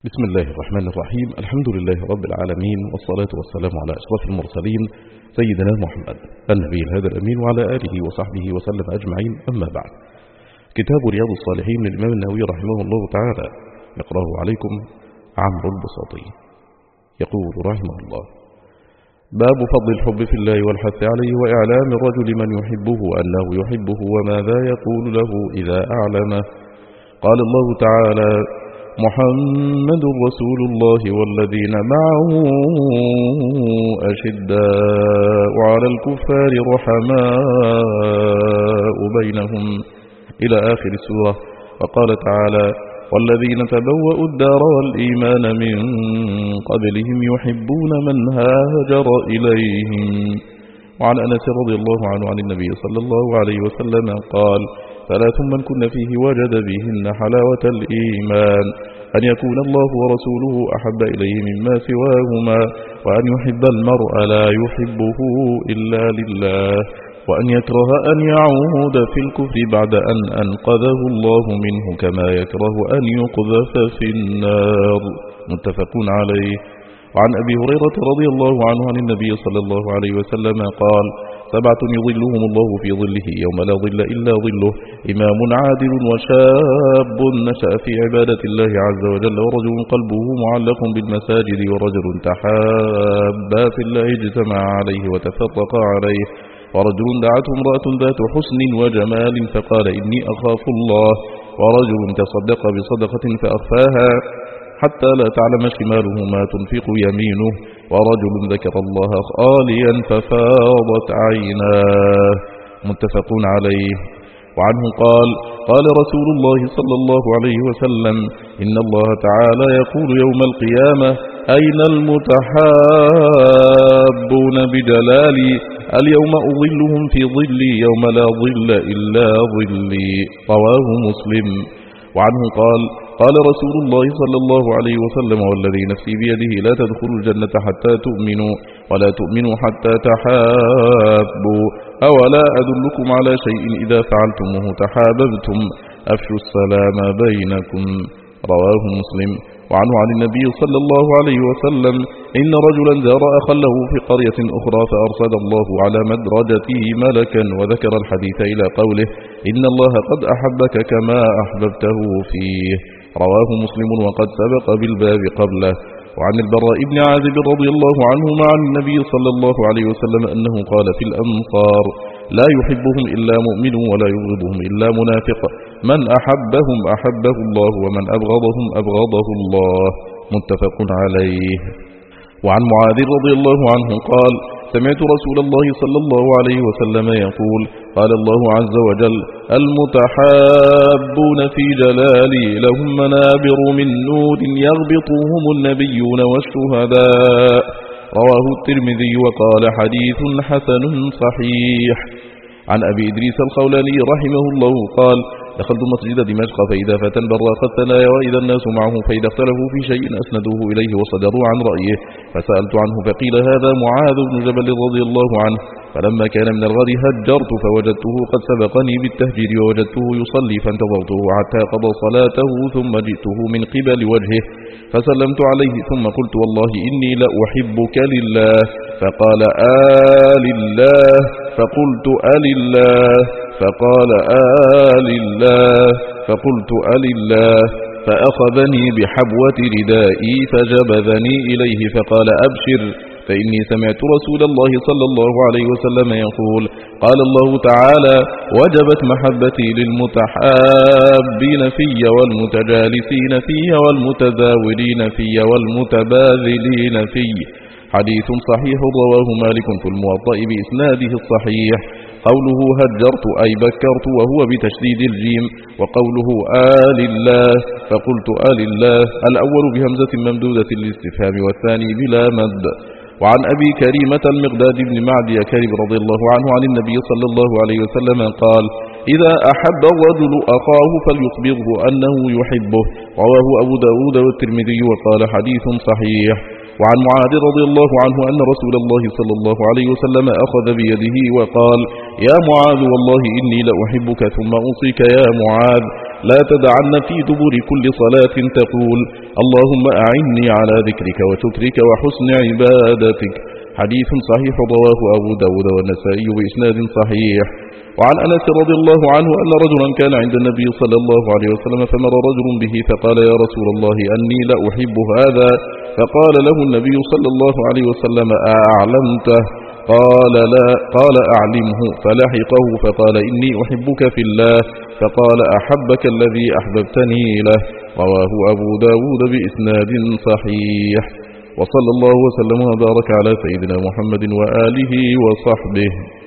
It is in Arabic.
بسم الله الرحمن الرحيم. الحمد لله رب العالمين، والصلاة والسلام على أشرف المرسلين سيدنا محمد النبي الهادي الأمين وعلى آله وصحبه وسلم أجمعين. أما بعد، كتاب رياض الصالحين للإمام النووي رحمه الله تعالى يقرأه عليكم عمرو البساطي. يقول رحمه الله: باب فضل الحب في الله والحث عليه وإعلام الرجل من يحبه أنه يحبه وماذا يقول له إذا أعلمه. قال الله تعالى: محمد رسول الله والذين معه أشداء على الكفار رحماء بينهم إلى آخر السورة. وقال تعالى: والذين تبوأوا الدار والإيمان من قبلهم يحبون من هاجر إليهم. وعن أنس رضي الله عنه عن النبي صلى الله عليه وسلم قال: ثلاث من كن فيه وجد بهن حلاوة الإيمان: أن يكون الله ورسوله أحب إليه مما سواهما، وأن يحب المرء لا يحبه إلا لله، وأن يكره أن يعود في الكفر بعد أن أنقذه الله منه كما يكره أن يقذف في النار. متفق عليه. وعن أبي هريرة رضي الله عنه عن النبي صلى الله عليه وسلم قال: سبعة يظلهم الله في ظله يوم لا ظل إلا ظله: إمام عادل، وشاب نشأ في عبادة الله عز وجل، ورجل قلبه معلق بالمساجد، ورجل تحابا في الله اجتمع عليه وتفرق عليه، ورجل دعته امرأة ذات حسن وجمال فقال: إني أخاف الله، ورجل تصدق بصدقة فأخفاها حتى لا تعلم شماله ما تنفق يمينه، ورجل ذكر الله خاليا ففاضت عيناه. متفق عليه. وعنه قال: قال رسول الله صلى الله عليه وسلم: إن الله تعالى يقول يوم القيامة: أين المتحابون بجلالي؟ اليوم أظلهم في ظلي يوم لا ظل إلا ظلي. رواه مسلم. وعنه قال: قال رسول الله صلى الله عليه وسلم: والذي نفسي بيده لا تدخلوا الجنة حتى تؤمنوا، ولا تؤمنوا حتى تحابوا. أولا أدلكم على شيء إذا فعلتموه تحاببتم؟ أفشوا السلام بينكم. رواه مسلم. وعنه عن النبي صلى الله عليه وسلم: إن رجلا زار أخا له في قرية أخرى فأرسل الله على مدرجته ملكا، وذكر الحديث إلى قوله: إن الله قد أحبك كما أحببته فيه. رواه مسلم وقد سبق بالباب قبله. وعن البراء بن عازب رضي الله عنهما عن النبي صلى الله عليه وسلم أنه قال في الأنصار: لا يحبهم إلا مؤمن ولا يبغضهم إلا منافق، من أحبهم أحبه الله، ومن أبغضهم أبغضه الله. متفق عليه. وعن معاذ رضي الله عنه قال: سمعت رسول الله صلى الله عليه وسلم يقول: قال الله عز وجل: المتحابون في جلالي لهم منابر من نور يغبطهم النبيون والشهداء. رواه الترمذي وقال: حديث حسن صحيح. عن أبي إدريس الخولاني رحمه الله قال: دخلت مسجد دمشق فإذا فتى براق الثنايا وإذا الناس معه، فإذا اختلفوا في شيء أسندوه إليه وصدروا عن رأيه، فسألت عنه فقيل: هذا معاذ بن جبل رضي الله عنه. فلما كان من الغد هجرت فوجدته قد سبقني بالتهجير، ووجدته يصلي فانتظرته حتى قضى صلاته، ثم جئته من قبل وجهه فسلمت عليه، ثم قلت: والله إني لأحبك لله. فقال: لله. فقلت: لله. فقال: لله. فقلت: لله. فأخذني بحبوة ردائي فجبذني إليه فقال: أبشر، فإني سمعت رسول الله صلى الله عليه وسلم يقول: قال الله تعالى: وجبت محبتي للمتحابين في والمتجالسين في والمتزاورين في والمتباذلين في. حديث صحيح رواه مالك في الموطأ بإسناده الصحيح. قوله هجرت أي بكرت وهو بتشديد الجيم، وقوله لله فقلت لله الأول بهمزة ممدودة للاستفهام والثاني بلا مد. وعن أبي كريمة المقداد بن معدي كريم رضي الله عنه عن النبي صلى الله عليه وسلم قال: إذا أحب الرجل أخاه فليخبره أنه يحبه. رواه أبو داود والترمذي وقال: حديث صحيح. وعن معاذ رضي الله عنه أن رسول الله صلى الله عليه وسلم أخذ بيده وقال: يا معاذ والله إني لأحبك، ثم أوصيك يا معاذ لا تدعن في دبر كل صلاة تقول اللهم أعني على ذكرك وشكرك وحسن عبادتك. حديث صحيح رواه أبو داود والنسائي بإسناد صحيح. وعن أنس رضي الله عنه أن رجلا كان عند النبي صلى الله عليه وسلم فمر رجل به فقال يا رسول الله أني لا أحب هذا، فقال له النبي صلى الله عليه وسلم أعلمته؟ قال لا، قال أعلمه، فلحقه فقال إني أحبك في الله، فقال أحبك الذي أحببتني له. رواه أبو داود بإسناد صحيح. وصلى الله وسلم وبارك على سيدنا محمد وآله وصحبه.